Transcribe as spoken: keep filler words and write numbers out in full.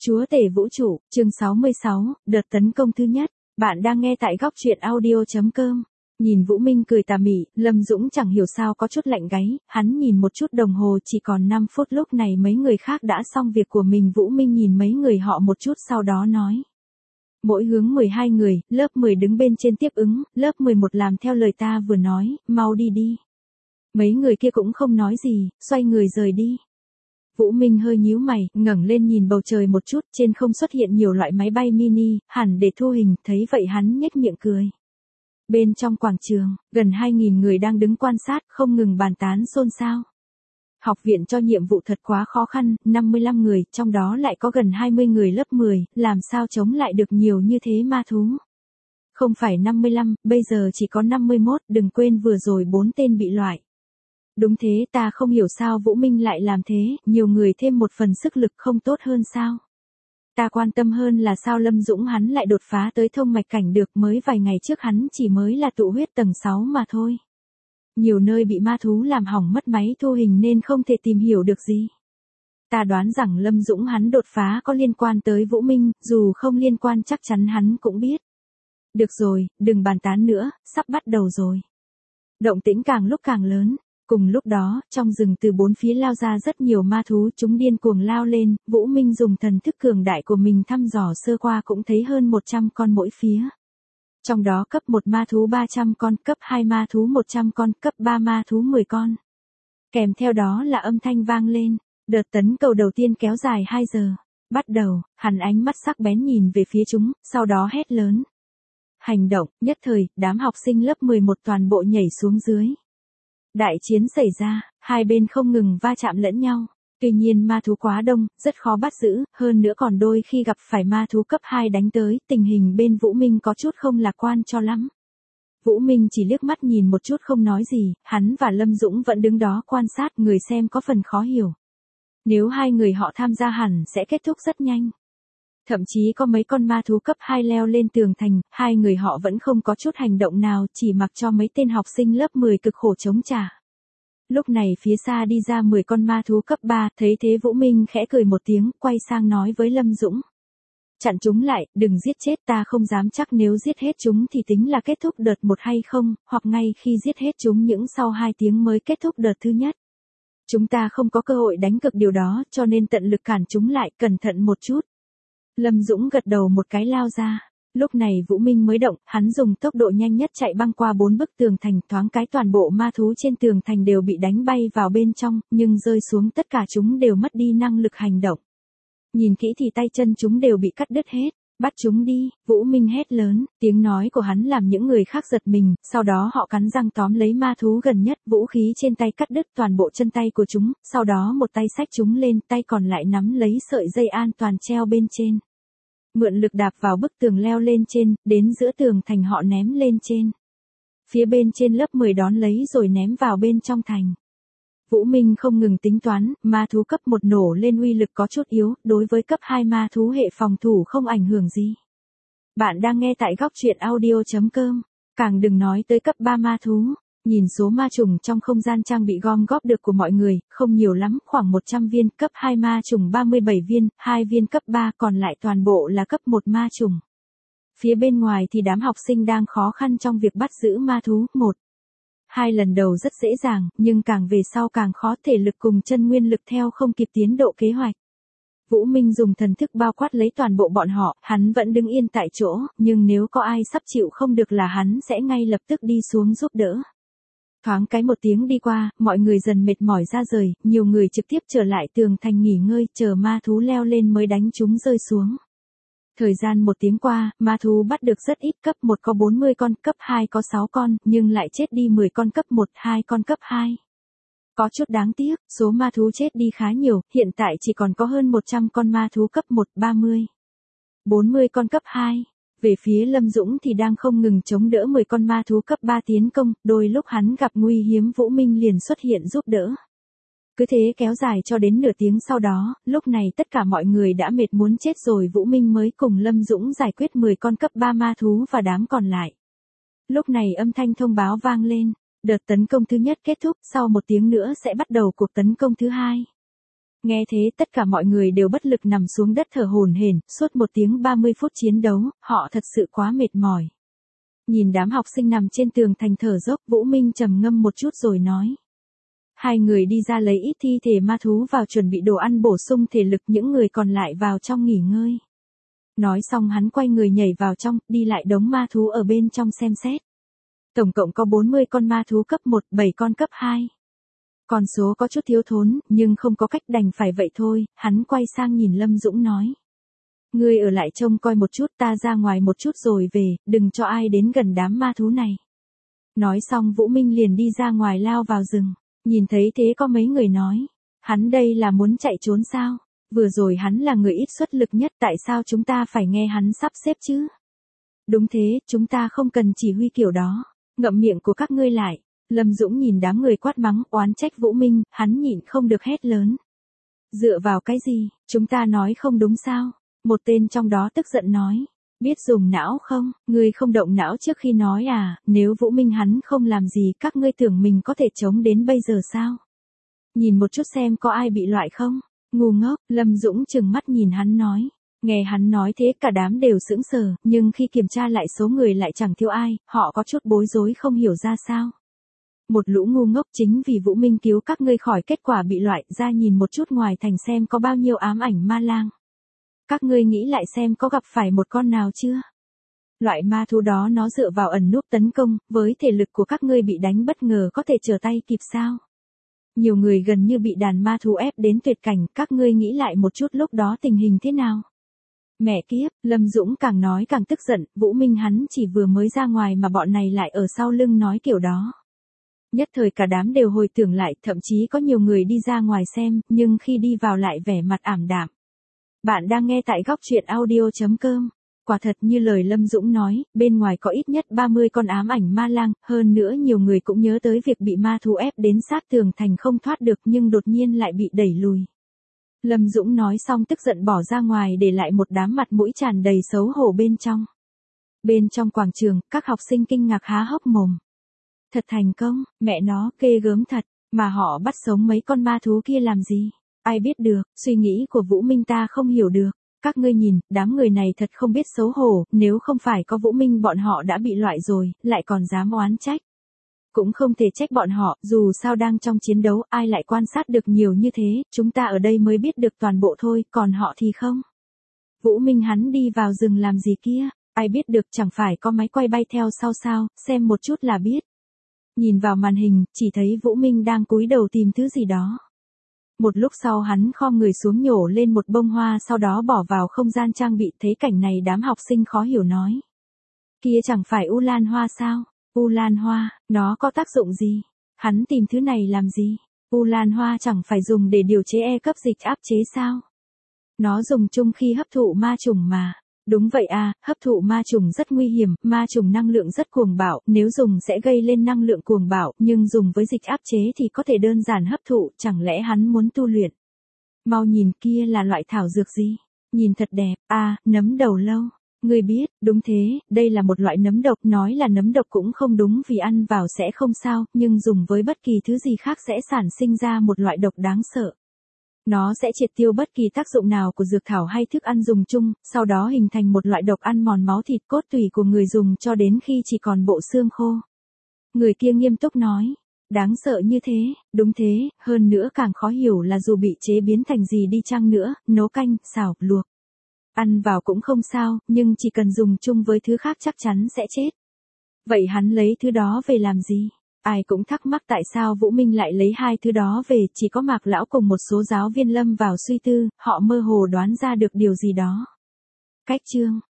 Chúa tể vũ trụ, chương sáu mươi sáu, đợt tấn công thứ nhất. Bạn đang nghe tại góc truyện audio chấm com. Nhìn Vũ Minh cười tà mị, Lâm Dũng chẳng hiểu sao có chút lạnh gáy, hắn nhìn một chút đồng hồ chỉ còn năm phút, lúc này mấy người khác đã xong việc của mình. Vũ Minh nhìn mấy người họ một chút sau đó nói. Mỗi hướng mười hai người, lớp mười đứng bên trên tiếp ứng, lớp mười một làm theo lời ta vừa nói, mau đi đi. Mấy người kia cũng không nói gì, xoay người rời đi. Vũ Minh hơi nhíu mày, ngẩng lên nhìn bầu trời một chút, trên không xuất hiện nhiều loại máy bay mini, hẳn để thu hình, thấy vậy hắn nhếch miệng cười. Bên trong quảng trường, gần hai nghìn người đang đứng quan sát, không ngừng bàn tán xôn xao. Học viện cho nhiệm vụ thật quá khó khăn, năm mươi lăm người, trong đó lại có gần hai mươi người lớp mười, làm sao chống lại được nhiều như thế ma thú. Không phải năm mươi lăm, bây giờ chỉ có năm mươi mốt, đừng quên vừa rồi bốn tên bị loại. Đúng thế, ta không hiểu sao Vũ Minh lại làm thế, nhiều người thêm một phần sức lực không tốt hơn sao? Ta quan tâm hơn là sao Lâm Dũng hắn lại đột phá tới thông mạch cảnh được, mới vài ngày trước hắn chỉ mới là tụ huyết tầng sáu mà thôi. Nhiều nơi bị ma thú làm hỏng mất máy thu hình nên không thể tìm hiểu được gì. Ta đoán rằng Lâm Dũng hắn đột phá có liên quan tới Vũ Minh, dù không liên quan chắc chắn hắn cũng biết. Được rồi, đừng bàn tán nữa, sắp bắt đầu rồi. Động tĩnh càng lúc càng lớn. Cùng lúc đó, trong rừng từ bốn phía lao ra rất nhiều ma thú, chúng điên cuồng lao lên, Vũ Minh dùng thần thức cường đại của mình thăm dò sơ qua cũng thấy hơn một trăm con mỗi phía. Trong đó cấp một ma thú ba trăm con, cấp hai ma thú một trăm con, cấp ba ma thú mười con. Kèm theo đó là âm thanh vang lên, đợt tấn công đầu tiên kéo dài hai giờ. Bắt đầu, hắn ánh mắt sắc bén nhìn về phía chúng, sau đó hét lớn. Hành động, nhất thời, đám học sinh lớp mười một toàn bộ nhảy xuống dưới. Đại chiến xảy ra, hai bên không ngừng va chạm lẫn nhau. Tuy nhiên ma thú quá đông, rất khó bắt giữ, hơn nữa còn đôi khi gặp phải ma thú cấp hai đánh tới, tình hình bên Vũ Minh có chút không lạc quan cho lắm. Vũ Minh chỉ liếc mắt nhìn một chút không nói gì, hắn và Lâm Dũng vẫn đứng đó quan sát, người xem có phần khó hiểu. Nếu hai người họ tham gia hẳn sẽ kết thúc rất nhanh. Thậm chí có mấy con ma thú cấp hai leo lên tường thành, hai người họ vẫn không có chút hành động nào, chỉ mặc cho mấy tên học sinh lớp mười cực khổ chống trả. Lúc này phía xa đi ra mười con ma thú cấp ba, thấy thế Vũ Minh khẽ cười một tiếng, quay sang nói với Lâm Dũng. Chặn chúng lại, đừng giết chết, ta không dám chắc nếu giết hết chúng thì tính là kết thúc đợt một hay không, hoặc ngay khi giết hết chúng những sau hai tiếng mới kết thúc đợt thứ nhất. Chúng ta không có cơ hội đánh cực điều đó, cho nên tận lực cản chúng lại, cẩn thận một chút. Lâm Dũng gật đầu một cái lao ra. Lúc này Vũ Minh mới động, hắn dùng tốc độ nhanh nhất chạy băng qua bốn bức tường thành, thoáng cái toàn bộ ma thú trên tường thành đều bị đánh bay vào bên trong, nhưng rơi xuống tất cả chúng đều mất đi năng lực hành động. Nhìn kỹ thì tay chân chúng đều bị cắt đứt hết. Bắt chúng đi, Vũ Minh hét lớn, tiếng nói của hắn làm những người khác giật mình, sau đó họ cắn răng tóm lấy ma thú gần nhất, vũ khí trên tay cắt đứt toàn bộ chân tay của chúng, sau đó một tay xách chúng lên, tay còn lại nắm lấy sợi dây an toàn treo bên trên. Mượn lực đạp vào bức tường leo lên trên, đến giữa tường thành họ ném lên trên. Phía bên trên lớp mười đón lấy rồi ném vào bên trong thành. Vũ Minh không ngừng tính toán, ma thú cấp một nổ lên uy lực có chút yếu, đối với cấp hai ma thú hệ phòng thủ không ảnh hưởng gì. Bạn đang nghe tại góc truyện audio chấm com, càng đừng nói tới cấp ba ma thú. Nhìn số ma trùng trong không gian trang bị gom góp được của mọi người, không nhiều lắm, khoảng một trăm viên, cấp hai ma trùng ba mươi bảy viên, hai viên cấp ba, còn lại toàn bộ là cấp một ma trùng. Phía bên ngoài thì đám học sinh đang khó khăn trong việc bắt giữ ma thú, một. Hai lần đầu rất dễ dàng, nhưng càng về sau càng khó, thể lực cùng chân nguyên lực theo không kịp tiến độ kế hoạch. Vũ Minh dùng thần thức bao quát lấy toàn bộ bọn họ, hắn vẫn đứng yên tại chỗ, nhưng nếu có ai sắp chịu không được là hắn sẽ ngay lập tức đi xuống giúp đỡ. Thoáng cái một tiếng đi qua, mọi người dần mệt mỏi ra rời, nhiều người trực tiếp trở lại tường thành nghỉ ngơi, chờ ma thú leo lên mới đánh chúng rơi xuống. Thời gian một tiếng qua, ma thú bắt được rất ít, cấp một có bốn mươi con, cấp hai có sáu con, nhưng lại chết đi mười con, cấp một, hai con cấp hai. Có chút đáng tiếc, số ma thú chết đi khá nhiều, hiện tại chỉ còn có hơn một trăm con ma thú cấp một, ba mươi. bốn mươi con cấp hai. Về phía Lâm Dũng thì đang không ngừng chống đỡ mười con ma thú cấp ba tiến công, đôi lúc hắn gặp nguy hiểm Vũ Minh liền xuất hiện giúp đỡ. Cứ thế kéo dài cho đến nửa tiếng sau đó, lúc này tất cả mọi người đã mệt muốn chết rồi, Vũ Minh mới cùng Lâm Dũng giải quyết mười con cấp ba ma thú và đám còn lại. Lúc này âm thanh thông báo vang lên, đợt tấn công thứ nhất kết thúc, sau một tiếng nữa sẽ bắt đầu cuộc tấn công thứ hai. Nghe thế tất cả mọi người đều bất lực nằm xuống đất thở hổn hển, suốt một tiếng ba mươi phút chiến đấu, họ thật sự quá mệt mỏi. Nhìn đám học sinh nằm trên tường thành thở dốc, Vũ Minh trầm ngâm một chút rồi nói. Hai người đi ra lấy ít thi thể ma thú vào chuẩn bị đồ ăn bổ sung thể lực, những người còn lại vào trong nghỉ ngơi. Nói xong hắn quay người nhảy vào trong, đi lại đống ma thú ở bên trong xem xét. Tổng cộng có bốn mươi con ma thú cấp một, bảy con cấp hai. Con số có chút thiếu thốn, nhưng không có cách đành phải vậy thôi, hắn quay sang nhìn Lâm Dũng nói. Ngươi ở lại trông coi một chút, ta ra ngoài một chút rồi về, đừng cho ai đến gần đám ma thú này. Nói xong Vũ Minh liền đi ra ngoài lao vào rừng, nhìn thấy thế có mấy người nói. Hắn đây là muốn chạy trốn sao? Vừa rồi hắn là người ít xuất lực nhất, tại sao chúng ta phải nghe hắn sắp xếp chứ? Đúng thế, chúng ta không cần chỉ huy kiểu đó. Ngậm miệng của các ngươi lại. Lâm Dũng nhìn đám người quát mắng, oán trách Vũ Minh, hắn nhịn không được hét lớn. Dựa vào cái gì, chúng ta nói không đúng sao? Một tên trong đó tức giận nói. Biết dùng não không, ngươi không động não trước khi nói à, nếu Vũ Minh hắn không làm gì các ngươi tưởng mình có thể chống đến bây giờ sao? Nhìn một chút xem có ai bị loại không? Ngu ngốc, Lâm Dũng trừng mắt nhìn hắn nói. Nghe hắn nói thế cả đám đều sững sờ, nhưng khi kiểm tra lại số người lại chẳng thiếu ai, họ có chút bối rối không hiểu ra sao. Một lũ ngu ngốc, chính vì Vũ Minh cứu các ngươi khỏi kết quả bị loại, ra nhìn một chút ngoài thành xem có bao nhiêu ám ảnh ma lang. Các ngươi nghĩ lại xem có gặp phải một con nào chưa? Loại ma thú đó nó dựa vào ẩn núp tấn công, với thể lực của các ngươi bị đánh bất ngờ có thể trở tay kịp sao? Nhiều người gần như bị đàn ma thú ép đến tuyệt cảnh, các ngươi nghĩ lại một chút lúc đó tình hình thế nào? Mẹ kiếp, Lâm Dũng càng nói càng tức giận, Vũ Minh hắn chỉ vừa mới ra ngoài mà bọn này lại ở sau lưng nói kiểu đó. Nhất thời cả đám đều hồi tưởng lại, thậm chí có nhiều người đi ra ngoài xem, nhưng khi đi vào lại vẻ mặt ảm đạm. Bạn đang nghe tại góc truyện audio chấm com. Quả thật như lời Lâm Dũng nói, bên ngoài có ít nhất ba mươi con ám ảnh ma lang, hơn nữa nhiều người cũng nhớ tới việc bị ma thú ép đến sát tường thành không thoát được nhưng đột nhiên lại bị đẩy lùi. Lâm Dũng nói xong tức giận bỏ ra ngoài để lại một đám mặt mũi tràn đầy xấu hổ bên trong. Bên trong quảng trường, các học sinh kinh ngạc há hốc mồm. Thật thành công, mẹ nó, ghê gớm thật, mà họ bắt sống mấy con ma thú kia làm gì? Ai biết được, suy nghĩ của Vũ Minh ta không hiểu được. Các ngươi nhìn, đám người này thật không biết xấu hổ, nếu không phải có Vũ Minh bọn họ đã bị loại rồi, lại còn dám oán trách. Cũng không thể trách bọn họ, dù sao đang trong chiến đấu, ai lại quan sát được nhiều như thế, chúng ta ở đây mới biết được toàn bộ thôi, còn họ thì không. Vũ Minh hắn đi vào rừng làm gì kia, ai biết được, chẳng phải có máy quay bay theo sau sao, xem một chút là biết. Nhìn vào màn hình, chỉ thấy Vũ Minh đang cúi đầu tìm thứ gì đó. Một lúc sau hắn khom người xuống nhổ lên một bông hoa sau đó bỏ vào không gian trang bị, thấy cảnh này đám học sinh khó hiểu nói. Kia chẳng phải u lan hoa sao? U lan hoa, nó có tác dụng gì? Hắn tìm thứ này làm gì? U lan hoa chẳng phải dùng để điều chế E cấp dịch áp chế sao? Nó dùng chung khi hấp thụ ma trùng mà. Đúng vậy à, hấp thụ ma trùng rất nguy hiểm, ma trùng năng lượng rất cuồng bạo, nếu dùng sẽ gây lên năng lượng cuồng bạo, nhưng dùng với dịch áp chế thì có thể đơn giản hấp thụ, chẳng lẽ hắn muốn tu luyện? Mau nhìn kia là loại thảo dược gì? Nhìn thật đẹp, à, nấm đầu lâu. Ngươi biết, đúng thế, đây là một loại nấm độc, nói là nấm độc cũng không đúng vì ăn vào sẽ không sao, nhưng dùng với bất kỳ thứ gì khác sẽ sản sinh ra một loại độc đáng sợ. Nó sẽ triệt tiêu bất kỳ tác dụng nào của dược thảo hay thức ăn dùng chung, sau đó hình thành một loại độc ăn mòn máu thịt cốt tủy của người dùng cho đến khi chỉ còn bộ xương khô. Người kia nghiêm túc nói, đáng sợ như thế, đúng thế, hơn nữa càng khó hiểu là dù bị chế biến thành gì đi chăng nữa, nấu canh, xào, luộc. Ăn vào cũng không sao, nhưng chỉ cần dùng chung với thứ khác chắc chắn sẽ chết. Vậy hắn lấy thứ đó về làm gì? Ai cũng thắc mắc tại sao Vũ Minh lại lấy hai thứ đó về, chỉ có Mạc Lão cùng một số giáo viên lâm vào suy tư, họ mơ hồ đoán ra được điều gì đó. Cách chương